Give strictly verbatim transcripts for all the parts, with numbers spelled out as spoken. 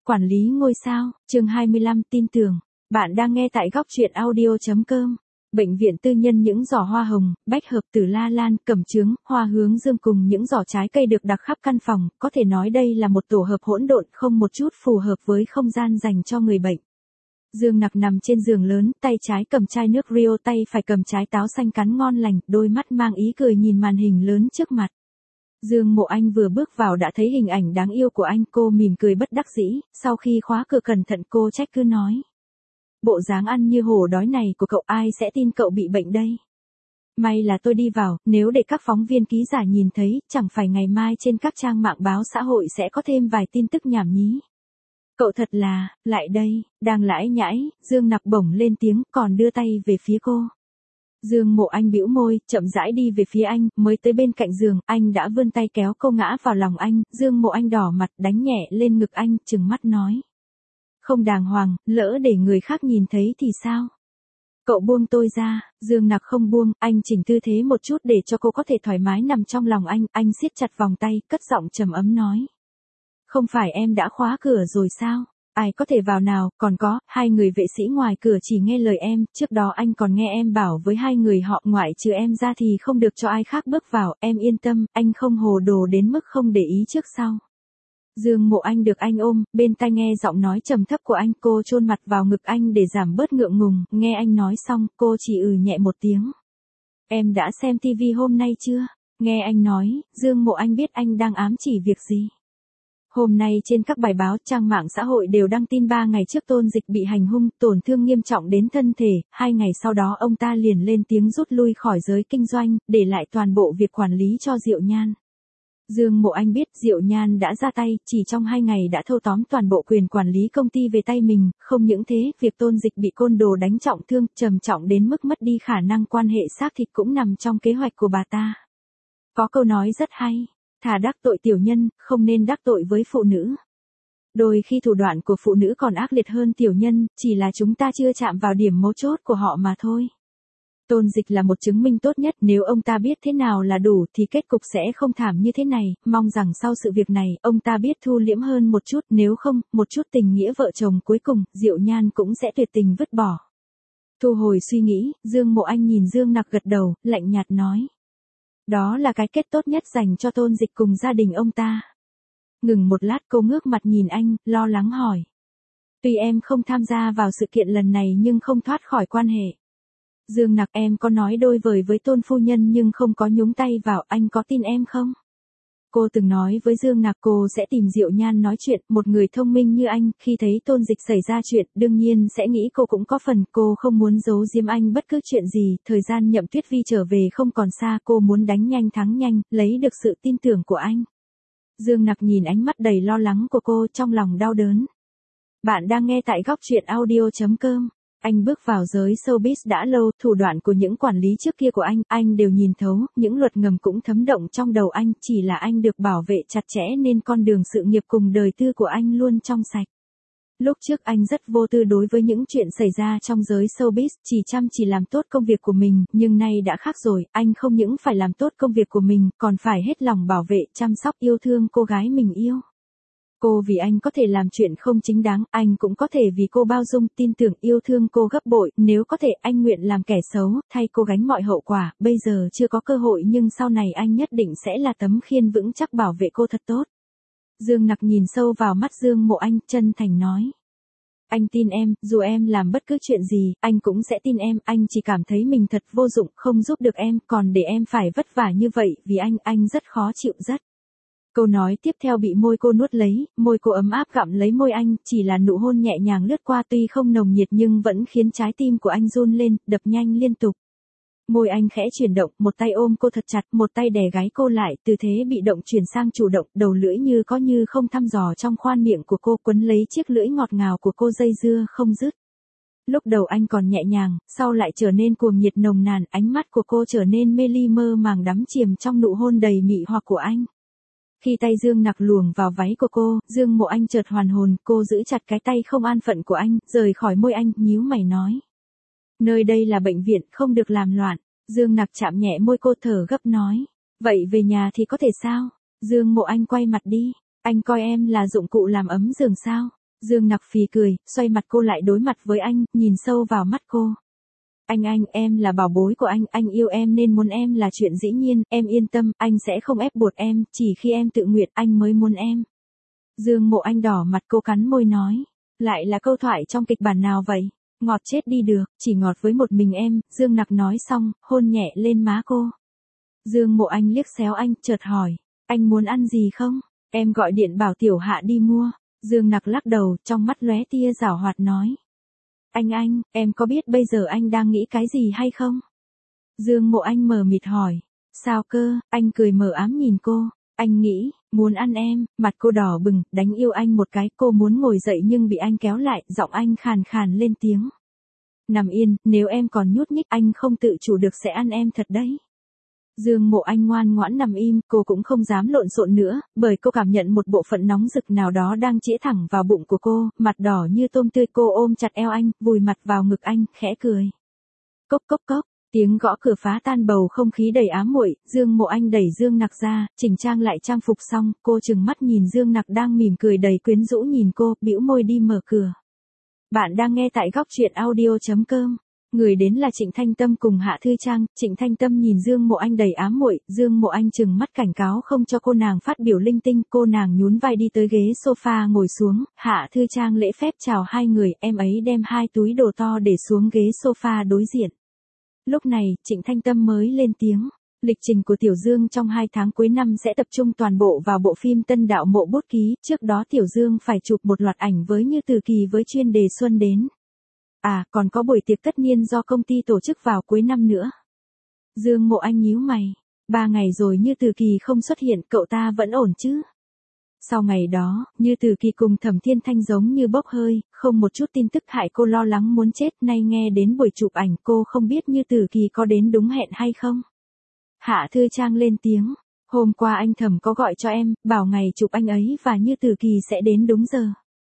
quản lý ngôi sao, chương hai mươi lăm, tin tưởng. Bạn đang nghe tại góc truyện audio chấm com. Bệnh viện tư nhân những giỏ hoa hồng, bách hợp, tử la lan, cẩm chướng, hoa hướng dương cùng những giỏ trái cây được đặt khắp căn phòng, có thể nói đây là một tổ hợp hỗn độn không một chút phù hợp với không gian dành cho người bệnh. Dương Nặc nằm trên giường lớn, tay trái cầm chai nước Rio, tay phải cầm trái táo xanh cắn ngon lành, đôi mắt mang ý cười nhìn màn hình lớn trước mặt. Dương Mộ Anh vừa bước vào đã thấy hình ảnh đáng yêu của anh, cô mỉm cười bất đắc dĩ, sau khi khóa cửa cẩn thận cô trách cứ nói. Bộ dáng ăn như hổ đói này của cậu ai sẽ tin cậu bị bệnh đây? May là tôi đi vào, nếu để các phóng viên ký giả nhìn thấy, chẳng phải ngày mai trên các trang mạng báo xã hội sẽ có thêm vài tin tức nhảm nhí. Cậu thật là, lại đây, đang lải nhải, Dương Nặc bổng lên tiếng, còn đưa tay về phía cô. Dương Mộ Anh bĩu môi, chậm rãi đi về phía anh, mới tới bên cạnh giường, anh đã vươn tay kéo cô ngã vào lòng anh, Dương Mộ Anh đỏ mặt đánh nhẹ lên ngực anh, trừng mắt nói. Không đàng hoàng, lỡ để người khác nhìn thấy thì sao? Cậu buông tôi ra, Dương Nặc không buông, anh chỉnh tư thế một chút để cho cô có thể thoải mái nằm trong lòng anh, anh siết chặt vòng tay, cất giọng trầm ấm nói. Không phải em đã khóa cửa rồi sao? Ai có thể vào nào, còn có, hai người vệ sĩ ngoài cửa chỉ nghe lời em, trước đó anh còn nghe em bảo với hai người họ ngoại trừ em ra thì không được cho ai khác bước vào, em yên tâm, anh không hồ đồ đến mức không để ý trước sau. Dương Mộ Anh được anh ôm, bên tai nghe giọng nói trầm thấp của anh, cô chôn mặt vào ngực anh để giảm bớt ngượng ngùng, nghe anh nói xong, cô chỉ ừ nhẹ một tiếng. Em đã xem tivi hôm nay chưa? Nghe anh nói, Dương Mộ Anh biết anh đang ám chỉ việc gì. Hôm nay trên các bài báo, trang mạng xã hội đều đăng tin ba ngày trước Tôn Dịch bị hành hung, tổn thương nghiêm trọng đến thân thể, hai ngày sau đó ông ta liền lên tiếng rút lui khỏi giới kinh doanh, để lại toàn bộ việc quản lý cho Diệu Nhan. Dương Mộ Anh biết Diệu Nhan đã ra tay, chỉ trong hai ngày đã thâu tóm toàn bộ quyền quản lý công ty về tay mình, không những thế, việc Tôn Dịch bị côn đồ đánh trọng thương, trầm trọng đến mức mất đi khả năng quan hệ xác thịt cũng nằm trong kế hoạch của bà ta. Có câu nói rất hay. Thà đắc tội tiểu nhân, không nên đắc tội với phụ nữ. Đôi khi thủ đoạn của phụ nữ còn ác liệt hơn tiểu nhân, chỉ là chúng ta chưa chạm vào điểm mấu chốt của họ mà thôi. Tôn Dịch là một chứng minh tốt nhất, nếu ông ta biết thế nào là đủ thì kết cục sẽ không thảm như thế này, mong rằng sau sự việc này, ông ta biết thu liễm hơn một chút, nếu không, một chút tình nghĩa vợ chồng cuối cùng, Diệu Nhan cũng sẽ tuyệt tình vứt bỏ. Thu hồi suy nghĩ, Dương Mộ Anh nhìn Dương Nặc gật đầu, lạnh nhạt nói. Đó là cái kết tốt nhất dành cho Tôn Dịch cùng gia đình ông ta. Ngừng một lát cô ngước mặt nhìn anh, lo lắng hỏi. Tuy em không tham gia vào sự kiện lần này nhưng không thoát khỏi quan hệ. Dương Nặc, em có nói đôi vời với Tôn phu nhân nhưng không có nhúng tay vào, anh có tin em không? Cô từng nói với Dương Nặc cô sẽ tìm Diệu Nhan nói chuyện, một người thông minh như anh, khi thấy Tôn Dịch xảy ra chuyện, đương nhiên sẽ nghĩ cô cũng có phần, cô không muốn giấu giếm anh bất cứ chuyện gì, thời gian Nhậm Tuyết Vi trở về không còn xa, cô muốn đánh nhanh thắng nhanh, lấy được sự tin tưởng của anh. Dương Nặc nhìn ánh mắt đầy lo lắng của cô trong lòng đau đớn. Bạn đang nghe tại góc truyện audio chấm com. Anh bước vào giới showbiz đã lâu, thủ đoạn của những quản lý trước kia của anh, anh đều nhìn thấu, những luật ngầm cũng thấm động trong đầu anh, chỉ là anh được bảo vệ chặt chẽ nên con đường sự nghiệp cùng đời tư của anh luôn trong sạch. Lúc trước anh rất vô tư đối với những chuyện xảy ra trong giới showbiz, chỉ chăm chỉ làm tốt công việc của mình, nhưng nay đã khác rồi, anh không những phải làm tốt công việc của mình, còn phải hết lòng bảo vệ, chăm sóc yêu thương cô gái mình yêu. Cô vì anh có thể làm chuyện không chính đáng, anh cũng có thể vì cô bao dung, tin tưởng, yêu thương cô gấp bội, nếu có thể anh nguyện làm kẻ xấu, thay cô gánh mọi hậu quả, bây giờ chưa có cơ hội nhưng sau này anh nhất định sẽ là tấm khiên vững chắc bảo vệ cô thật tốt. Dương Nặc nhìn sâu vào mắt Dương Mộ Anh, chân thành nói. Anh tin em, dù em làm bất cứ chuyện gì, anh cũng sẽ tin em, anh chỉ cảm thấy mình thật vô dụng, không giúp được em, còn để em phải vất vả như vậy, vì anh, anh rất khó chịu rất. Câu nói tiếp theo bị môi cô nuốt lấy, môi cô ấm áp gặm lấy môi anh, chỉ là nụ hôn nhẹ nhàng lướt qua tuy không nồng nhiệt nhưng vẫn khiến trái tim của anh run lên, đập nhanh liên tục. Môi anh khẽ chuyển động, một tay ôm cô thật chặt, một tay đè gáy cô lại, tư thế bị động chuyển sang chủ động, đầu lưỡi như có như không thăm dò trong khoan miệng của cô, quấn lấy chiếc lưỡi ngọt ngào của cô dây dưa không dứt. Lúc đầu anh còn nhẹ nhàng, sau lại trở nên cuồng nhiệt nồng nàn, ánh mắt của cô trở nên mê ly mơ màng đắm chìm trong nụ hôn đầy mị hoặc của anh. Khi tay Dương Nặc luồng vào váy của cô, Dương Mộ Anh chợt hoàn hồn, cô giữ chặt cái tay không an phận của anh, rời khỏi môi anh, nhíu mày nói. Nơi đây là bệnh viện, không được làm loạn. Dương Nặc chạm nhẹ môi cô thở gấp nói. Vậy về nhà thì có thể sao? Dương Mộ Anh quay mặt đi. Anh coi em là dụng cụ làm ấm giường sao? Dương Nặc phì cười, xoay mặt cô lại đối mặt với anh, nhìn sâu vào mắt cô. Anh anh, em là bảo bối của anh, anh yêu em nên muốn em là chuyện dĩ nhiên, em yên tâm, anh sẽ không ép buộc em, chỉ khi em tự nguyện anh mới muốn em. Dương Mộ Anh đỏ mặt, cô cắn môi nói. Lại là câu thoại trong kịch bản nào vậy? Ngọt chết đi được, chỉ ngọt với một mình em, Dương Nặc nói xong, hôn nhẹ lên má cô. Dương Mộ Anh liếc xéo anh, chợt hỏi, anh muốn ăn gì không? Em gọi điện bảo Tiểu Hạ đi mua. Dương Nặc lắc đầu, trong mắt lóe tia giảo hoạt nói. Anh anh, em có biết bây giờ anh đang nghĩ cái gì hay không? Dương Mộ Anh mờ mịt hỏi. Sao cơ? Anh cười mờ ám nhìn cô. Anh nghĩ, muốn ăn em, mặt cô đỏ bừng, đánh yêu anh một cái, cô muốn ngồi dậy nhưng bị anh kéo lại, giọng anh khàn khàn lên tiếng. Nằm yên, nếu em còn nhúc nhích anh không tự chủ được sẽ ăn em thật đấy. Dương Mộ Anh ngoan ngoãn nằm im, cô cũng không dám lộn xộn nữa, bởi cô cảm nhận một bộ phận nóng rực nào đó đang chĩa thẳng vào bụng của cô, mặt đỏ như tôm tươi, cô ôm chặt eo anh, vùi mặt vào ngực anh, khẽ cười. Cốc cốc cốc, tiếng gõ cửa phá tan bầu không khí đầy ám muội. Dương Mộ Anh đẩy Dương Nặc ra, chỉnh trang lại trang phục xong, cô trừng mắt nhìn Dương Nặc đang mỉm cười đầy quyến rũ nhìn cô, bĩu môi đi mở cửa. Bạn đang nghe tại góc truyện audio chấm com. Người đến là Trịnh Thanh Tâm cùng Hạ Thư Trang. Trịnh Thanh Tâm nhìn Dương Mộ Anh đầy ám muội, Dương Mộ Anh trừng mắt cảnh cáo không cho cô nàng phát biểu linh tinh, cô nàng nhún vai đi tới ghế sofa ngồi xuống, Hạ Thư Trang lễ phép chào hai người, em ấy đem hai túi đồ to để xuống ghế sofa đối diện. Lúc này, Trịnh Thanh Tâm mới lên tiếng. Lịch trình của Tiểu Dương trong hai tháng cuối năm sẽ tập trung toàn bộ vào bộ phim Tân Đạo Mộ Bút Ký, trước đó Tiểu Dương phải chụp một loạt ảnh với Như Từ Kỳ với chuyên đề Xuân Đến. À, còn có buổi tiệc tất niên do công ty tổ chức vào cuối năm nữa. Dương Mộ Anh nhíu mày. Ba ngày rồi Như Từ Kỳ không xuất hiện, cậu ta vẫn ổn chứ? Sau ngày đó, Như Từ Kỳ cùng Thẩm Thiên Thanh giống như bốc hơi, không một chút tin tức, hại cô lo lắng muốn chết. Nay nghe đến buổi chụp ảnh, cô không biết Như Từ Kỳ có đến đúng hẹn hay không. Hạ Thư Trang lên tiếng. Hôm qua anh Thẩm có gọi cho em, bảo ngày chụp anh ấy và Như Từ Kỳ sẽ đến đúng giờ.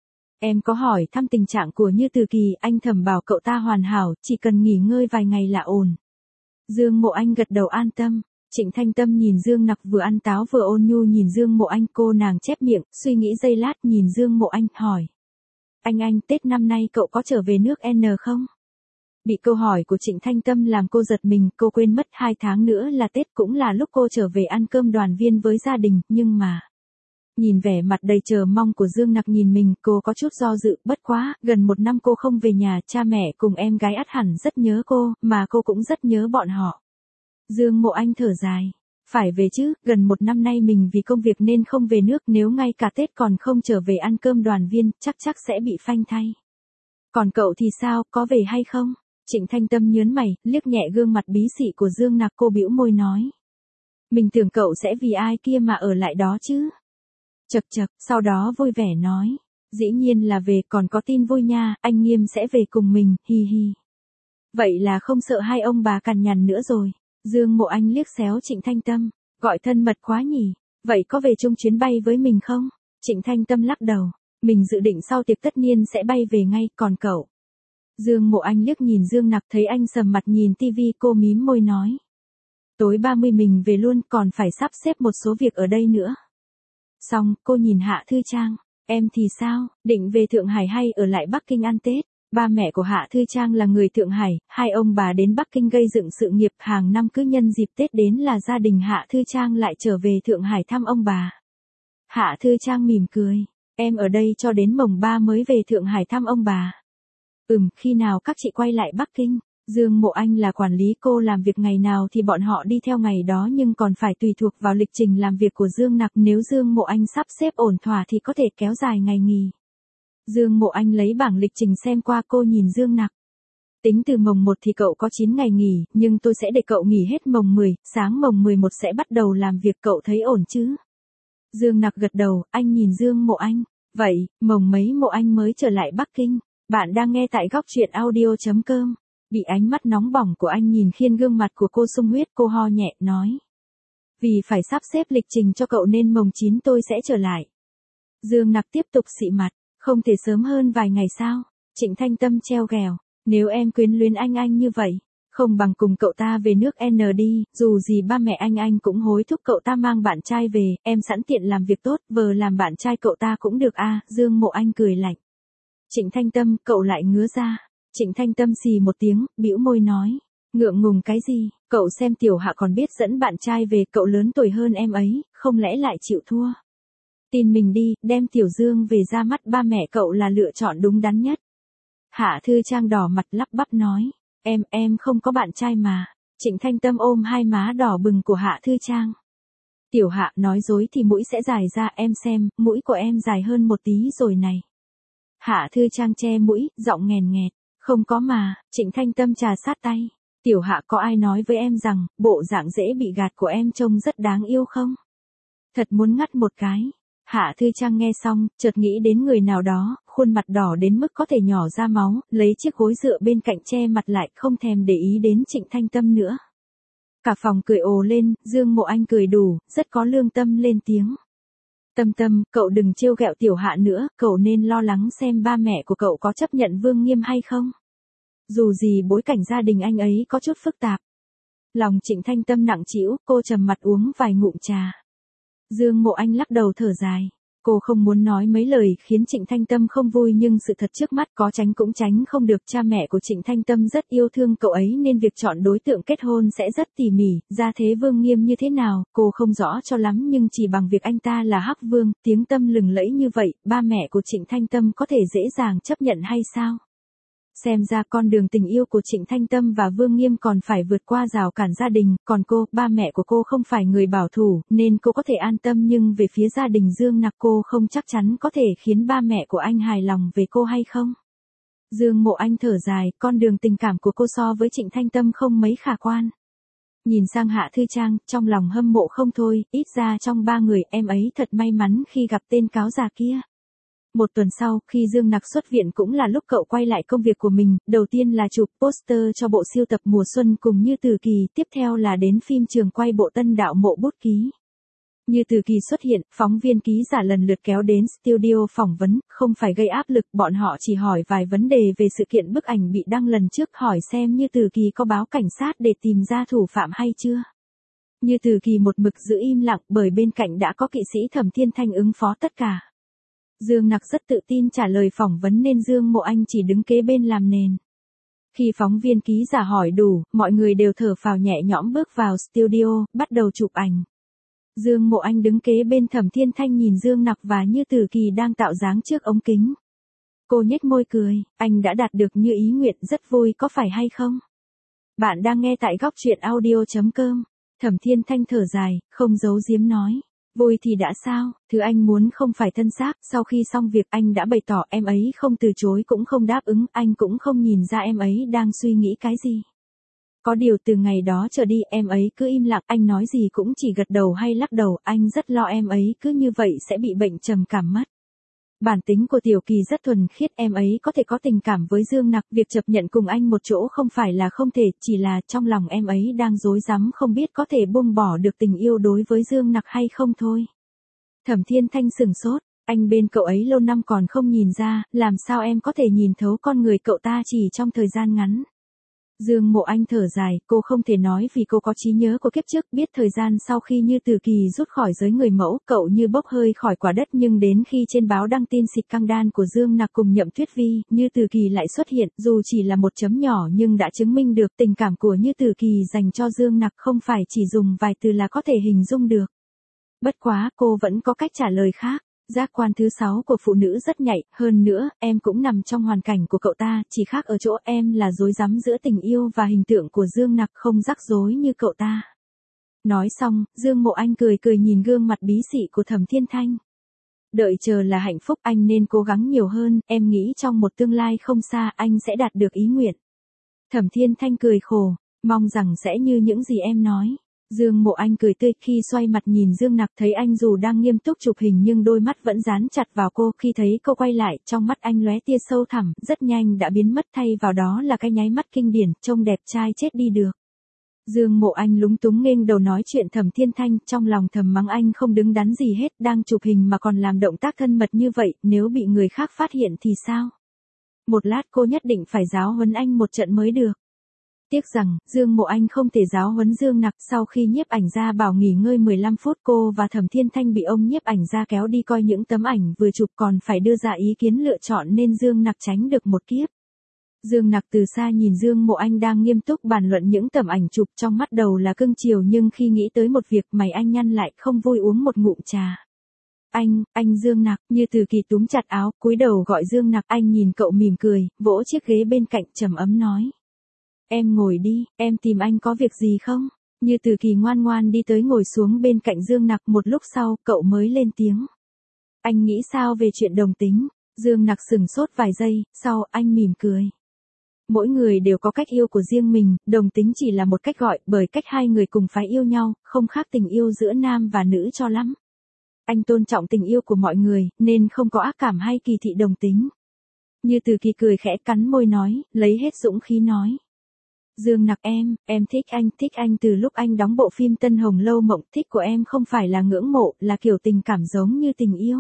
Em có hỏi thăm tình trạng của Như Từ Kỳ, anh Thẩm bảo cậu ta hoàn hảo, chỉ cần nghỉ ngơi vài ngày là ổn. Dương Mộ Anh gật đầu an tâm. Trịnh Thanh Tâm nhìn Dương Nặc vừa ăn táo vừa ôn nhu nhìn Dương Mộ Anh, cô nàng chép miệng, suy nghĩ giây lát nhìn Dương Mộ Anh, hỏi. Anh anh, Tết năm nay cậu có trở về nước N không? Bị câu hỏi của Trịnh Thanh Tâm làm cô giật mình, cô quên mất hai tháng nữa là Tết, cũng là lúc cô trở về ăn cơm đoàn viên với gia đình, nhưng mà... Nhìn vẻ mặt đầy chờ mong của Dương Nặc nhìn mình, cô có chút do dự, bất quá, gần một năm cô không về nhà, cha mẹ cùng em gái ắt hẳn rất nhớ cô, mà cô cũng rất nhớ bọn họ. Dương Mộ Anh thở dài. Phải về chứ, gần một năm nay mình vì công việc nên không về nước, nếu ngay cả Tết còn không trở về ăn cơm đoàn viên, chắc chắc sẽ bị phanh thay. Còn cậu thì sao, có về hay không? Trịnh Thanh Tâm nhớn mày, liếc nhẹ gương mặt bí xị của Dương Nặc, cô bĩu môi nói. Mình tưởng cậu sẽ vì ai kia mà ở lại đó chứ. Chật chật, sau đó vui vẻ nói. Dĩ nhiên là về, còn có tin vui nha, anh Nghiêm sẽ về cùng mình, hi hi. Vậy là không sợ hai ông bà cằn nhằn nữa rồi. Dương Mộ Anh liếc xéo Trịnh Thanh Tâm. Gọi thân mật quá nhỉ. Vậy có về chung chuyến bay với mình không? Trịnh Thanh Tâm lắc đầu. Mình dự định sau tiệc tất niên sẽ bay về ngay, còn cậu? Dương Mộ Anh liếc nhìn Dương Nặc, thấy anh sầm mặt nhìn tivi, cô mím môi nói. Tối ba mươi mình về luôn, còn phải sắp xếp một số việc ở đây nữa. Xong, cô nhìn Hạ Thư Trang. Em thì sao, định về Thượng Hải hay ở lại Bắc Kinh ăn Tết? Ba mẹ của Hạ Thư Trang là người Thượng Hải, hai ông bà đến Bắc Kinh gây dựng sự nghiệp, hàng năm cứ nhân dịp Tết đến là gia đình Hạ Thư Trang lại trở về Thượng Hải thăm ông bà. Hạ Thư Trang mỉm cười. Em ở đây cho đến mồng ba mới về Thượng Hải thăm ông bà. Ừm, khi nào các chị quay lại Bắc Kinh? Dương Mộ Anh là quản lý, cô làm việc ngày nào thì bọn họ đi theo ngày đó, nhưng còn phải tùy thuộc vào lịch trình làm việc của Dương Nặc, nếu Dương Mộ Anh sắp xếp ổn thỏa thì có thể kéo dài ngày nghỉ. Dương Mộ Anh lấy bảng lịch trình xem qua, cô nhìn Dương Nặc. Tính từ mồng một thì cậu có chín ngày nghỉ, nhưng tôi sẽ để cậu nghỉ hết mồng mười, sáng mồng mười một sẽ bắt đầu làm việc, cậu thấy ổn chứ? Dương Nặc gật đầu, anh nhìn Dương Mộ Anh. Vậy, mồng mấy Mộ Anh mới trở lại Bắc Kinh? Bạn đang nghe tại góc truyện audio chấm com. Bị ánh mắt nóng bỏng của anh nhìn khiến gương mặt của cô sung huyết, cô ho nhẹ, nói. Vì phải sắp xếp lịch trình cho cậu nên mồng chín tôi sẽ trở lại. Dương Nặc tiếp tục xị mặt, không thể sớm hơn vài ngày sao? Trịnh Thanh Tâm treo ghẹo, nếu em quyến luyến anh anh như vậy, không bằng cùng cậu ta về nước N đi, dù gì ba mẹ anh anh cũng hối thúc cậu ta mang bạn trai về, em sẵn tiện làm việc tốt, vờ làm bạn trai cậu ta cũng được a. Dương Mộ Anh cười lạnh. Trịnh Thanh Tâm, cậu lại ngứa ra. Trịnh Thanh Tâm xì một tiếng, bĩu môi nói. Ngượng ngùng cái gì, cậu xem Tiểu Hạ còn biết dẫn bạn trai về, cậu lớn tuổi hơn em ấy, không lẽ lại chịu thua. Tin mình đi, đem Tiểu Dương về ra mắt ba mẹ cậu là lựa chọn đúng đắn nhất. Hạ Thư Trang đỏ mặt lắp bắp nói. Em, em không có bạn trai mà. Trịnh Thanh Tâm ôm hai má đỏ bừng của Hạ Thư Trang. Tiểu Hạ, nói dối thì mũi sẽ dài ra, em xem, mũi của em dài hơn một tí rồi này. Hạ Thư Trang che mũi, giọng nghèn nghẹt. Không có mà. Trịnh Thanh Tâm trà sát tay. Tiểu Hạ, có ai nói với em rằng, bộ dạng dễ bị gạt của em trông rất đáng yêu không? Thật muốn ngắt một cái. Hạ Thư Trang nghe xong, chợt nghĩ đến người nào đó, khuôn mặt đỏ đến mức có thể nhỏ ra máu, lấy chiếc gối dựa bên cạnh che mặt lại, không thèm để ý đến Trịnh Thanh Tâm nữa. Cả phòng cười ồ lên, Dương Mộ Anh cười đủ, rất có lương tâm lên tiếng. Tâm Tâm, cậu đừng trêu ghẹo Tiểu Hạ nữa, cậu nên lo lắng xem ba mẹ của cậu có chấp nhận Vương Nghiêm hay không. Dù gì bối cảnh gia đình anh ấy có chút phức tạp. Lòng Trịnh Thanh Tâm nặng trĩu, cô trầm mặt uống vài ngụm trà. Dương Mộ Anh lắc đầu thở dài. Cô không muốn nói mấy lời khiến Trịnh Thanh Tâm không vui, nhưng sự thật trước mắt có tránh cũng tránh không được. Cha mẹ của Trịnh Thanh Tâm rất yêu thương cậu ấy nên việc chọn đối tượng kết hôn sẽ rất tỉ mỉ. Gia thế Vương Nghiêm như thế nào, cô không rõ cho lắm, nhưng chỉ bằng việc anh ta là Hắc Vương, tiếng tăm lừng lẫy như vậy, ba mẹ của Trịnh Thanh Tâm có thể dễ dàng chấp nhận hay sao? Xem ra con đường tình yêu của Trịnh Thanh Tâm và Vương Nghiêm còn phải vượt qua rào cản gia đình, còn cô, ba mẹ của cô không phải người bảo thủ, nên cô có thể an tâm, nhưng về phía gia đình Dương Nặc cô không chắc chắn có thể khiến ba mẹ của anh hài lòng về cô hay không. Dương Mộ Anh thở dài, con đường tình cảm của cô so với Trịnh Thanh Tâm không mấy khả quan. Nhìn sang Hạ Thư Trang, trong lòng hâm mộ không thôi, ít ra trong ba người em ấy thật may mắn khi gặp tên cáo già kia. Một tuần sau, khi Dương Nặc xuất viện cũng là lúc cậu quay lại công việc của mình, đầu tiên là chụp poster cho bộ siêu tập mùa xuân cùng Như Từ Kỳ, tiếp theo là đến phim trường quay bộ Tân Đạo Mộ Bút Ký. Như Từ Kỳ xuất hiện, phóng viên ký giả lần lượt kéo đến studio phỏng vấn, không phải gây áp lực, bọn họ chỉ hỏi vài vấn đề về sự kiện bức ảnh bị đăng lần trước, hỏi xem Như Từ Kỳ có báo cảnh sát để tìm ra thủ phạm hay chưa. Như Từ Kỳ một mực giữ im lặng, bởi bên cạnh đã có kỵ sĩ Thẩm Thiên Thanh ứng phó tất cả. Dương Nặc rất tự tin trả lời phỏng vấn nên Dương Mộ Anh chỉ đứng kế bên làm nền. Khi phóng viên ký giả hỏi đủ, mọi người đều thở phào nhẹ nhõm bước vào studio, bắt đầu chụp ảnh. Dương Mộ Anh đứng kế bên Thẩm Thiên Thanh nhìn Dương Nặc và Như Từ Kỳ đang tạo dáng trước ống kính. Cô nhếch môi cười, anh đã đạt được như ý nguyện, rất vui có phải hay không? Bạn đang nghe tại góc truyện audio chấm com. Thẩm Thiên Thanh thở dài, không giấu giếm nói. Vui thì đã sao, thứ anh muốn không phải thân xác, sau khi xong việc anh đã bày tỏ, em ấy không từ chối cũng không đáp ứng, anh cũng không nhìn ra em ấy đang suy nghĩ cái gì. Có điều từ ngày đó trở đi em ấy cứ im lặng, anh nói gì cũng chỉ gật đầu hay lắc đầu, anh rất lo em ấy cứ như vậy sẽ bị bệnh trầm cảm mất. Bản tính của Tiểu Kỳ rất thuần khiết, em ấy có thể có tình cảm với Dương Nặc, việc chấp nhận cùng anh một chỗ không phải là không thể, chỉ là trong lòng em ấy đang rối rắm không biết có thể buông bỏ được tình yêu đối với Dương Nặc hay không thôi. Thẩm Thiên Thanh sừng sốt, anh bên cậu ấy lâu năm còn không nhìn ra, làm sao em có thể nhìn thấu con người cậu ta chỉ trong thời gian ngắn. Dương Mộ Anh thở dài, cô không thể nói vì cô có trí nhớ của kiếp trước, biết thời gian sau khi Như Từ Kỳ rút khỏi giới người mẫu, cậu như bốc hơi khỏi quả đất, nhưng đến khi trên báo đăng tin xịt căng đan của Dương Nặc cùng Nhậm Tuyết Vi, Như Từ Kỳ lại xuất hiện, dù chỉ là một chấm nhỏ nhưng đã chứng minh được tình cảm của Như Từ Kỳ dành cho Dương Nặc không phải chỉ dùng vài từ là có thể hình dung được. Bất quá, cô vẫn có cách trả lời khác. Giác quan thứ sáu của phụ nữ rất nhạy, hơn nữa, em cũng nằm trong hoàn cảnh của cậu ta, chỉ khác ở chỗ em là rối rắm giữa tình yêu và hình tượng của Dương Nặc, không rắc rối như cậu ta. Nói xong, Dương Mộ Anh cười cười nhìn gương mặt bí xị của Thẩm Thiên Thanh. Đợi chờ là hạnh phúc, anh nên cố gắng nhiều hơn, em nghĩ trong một tương lai không xa anh sẽ đạt được ý nguyện. Thẩm Thiên Thanh cười khổ, mong rằng sẽ như những gì em nói. Dương Mộ Anh cười tươi, khi xoay mặt nhìn Dương Nặc thấy anh dù đang nghiêm túc chụp hình nhưng đôi mắt vẫn dán chặt vào cô, khi thấy cô quay lại, trong mắt anh lóe tia sâu thẳm, rất nhanh đã biến mất, thay vào đó là cái nháy mắt kinh điển, trông đẹp trai chết đi được. Dương Mộ Anh lúng túng nghênh đầu nói chuyện Thẩm Thiên Thanh, trong lòng thầm mắng anh không đứng đắn gì hết, đang chụp hình mà còn làm động tác thân mật như vậy, nếu bị người khác phát hiện thì sao? Một lát cô nhất định phải giáo huấn anh một trận mới được. Tiếc rằng, Dương Mộ Anh không thể giáo huấn Dương Nặc. Sau khi nhiếp ảnh gia bảo nghỉ ngơi mười lăm phút, cô và Thẩm Thiên Thanh bị ông nhiếp ảnh gia kéo đi coi những tấm ảnh vừa chụp, còn phải đưa ra ý kiến lựa chọn nên Dương Nặc tránh được một kiếp. Dương Nặc từ xa nhìn Dương Mộ Anh đang nghiêm túc bàn luận những tấm ảnh chụp, trong mắt đầu là cưng chiều nhưng khi nghĩ tới một việc mày anh nhăn lại, không vui uống một ngụm trà. Anh, anh Dương Nặc. Như Từ Kỳ túm chặt áo, cúi đầu gọi Dương Nặc. Anh nhìn cậu mỉm cười, vỗ chiếc ghế bên cạnh trầm ấm nói. Em ngồi đi, em tìm anh có việc gì không? Như Từ Kỳ ngoan ngoan đi tới ngồi xuống bên cạnh Dương Nặc, một lúc sau, cậu mới lên tiếng. Anh nghĩ sao về chuyện đồng tính? Dương Nặc sửng sốt vài giây, sau, anh mỉm cười. Mỗi người đều có cách yêu của riêng mình, đồng tính chỉ là một cách gọi, bởi cách hai người cùng phái yêu nhau, không khác tình yêu giữa nam và nữ cho lắm. Anh tôn trọng tình yêu của mọi người, nên không có ác cảm hay kỳ thị đồng tính. Như Từ Kỳ cười khẽ cắn môi nói, lấy hết dũng khí nói. Dương Nặc em, em thích anh, thích anh từ lúc anh đóng bộ phim Tân Hồng Lâu Mộng, thích của em không phải là ngưỡng mộ, là kiểu tình cảm giống như tình yêu.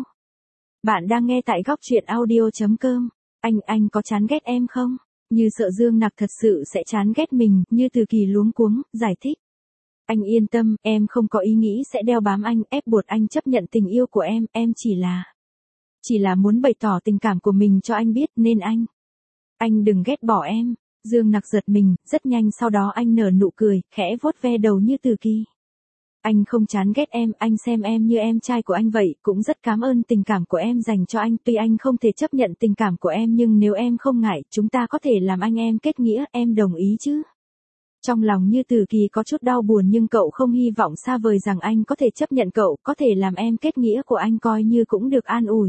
Bạn đang nghe tại góc truyện audio chấm com. Anh, anh có chán ghét em không? Như sợ Dương Nặc thật sự sẽ chán ghét mình, Như Từ Kỳ luống cuống, giải thích. Anh yên tâm, em không có ý nghĩ sẽ đeo bám anh, ép buộc anh chấp nhận tình yêu của em, em chỉ là... Chỉ là muốn bày tỏ tình cảm của mình cho anh biết nên anh... Anh đừng ghét bỏ em. Dương Nặc giật mình, rất nhanh sau đó anh nở nụ cười, khẽ vuốt ve đầu Như Từ Kỳ. Anh không chán ghét em, anh xem em như em trai của anh vậy, cũng rất cảm ơn tình cảm của em dành cho anh. Tuy anh không thể chấp nhận tình cảm của em nhưng nếu em không ngại, chúng ta có thể làm anh em kết nghĩa, em đồng ý chứ? Trong lòng Như Từ Kỳ có chút đau buồn nhưng cậu không hy vọng xa vời rằng anh có thể chấp nhận cậu, có thể làm em kết nghĩa của anh coi như cũng được an ủi.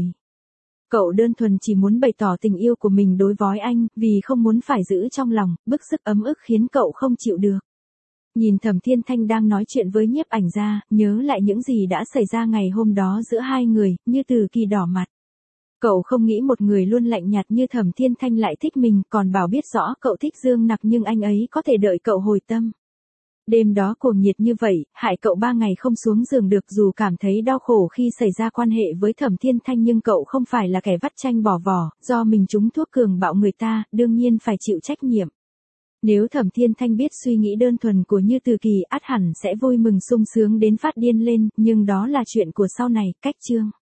Cậu đơn thuần chỉ muốn bày tỏ tình yêu của mình đối với anh, vì không muốn phải giữ trong lòng, bức sức ấm ức khiến cậu không chịu được. Nhìn Thẩm Thiên Thanh đang nói chuyện với nhiếp ảnh gia, nhớ lại những gì đã xảy ra ngày hôm đó giữa hai người, Như Từ Kỳ đỏ mặt. Cậu không nghĩ một người luôn lạnh nhạt như Thẩm Thiên Thanh lại thích mình, còn bảo biết rõ cậu thích Dương Nặc nhưng anh ấy có thể đợi cậu hồi tâm. Đêm đó cuồng nhiệt như vậy, hại cậu ba ngày không xuống giường được, dù cảm thấy đau khổ khi xảy ra quan hệ với Thẩm Thiên Thanh nhưng cậu không phải là kẻ vắt chanh bỏ vỏ, do mình trúng thuốc cường bạo người ta, đương nhiên phải chịu trách nhiệm. Nếu Thẩm Thiên Thanh biết suy nghĩ đơn thuần của Như Từ Kỳ ắt hẳn sẽ vui mừng sung sướng đến phát điên lên, nhưng đó là chuyện của sau này, cách chương.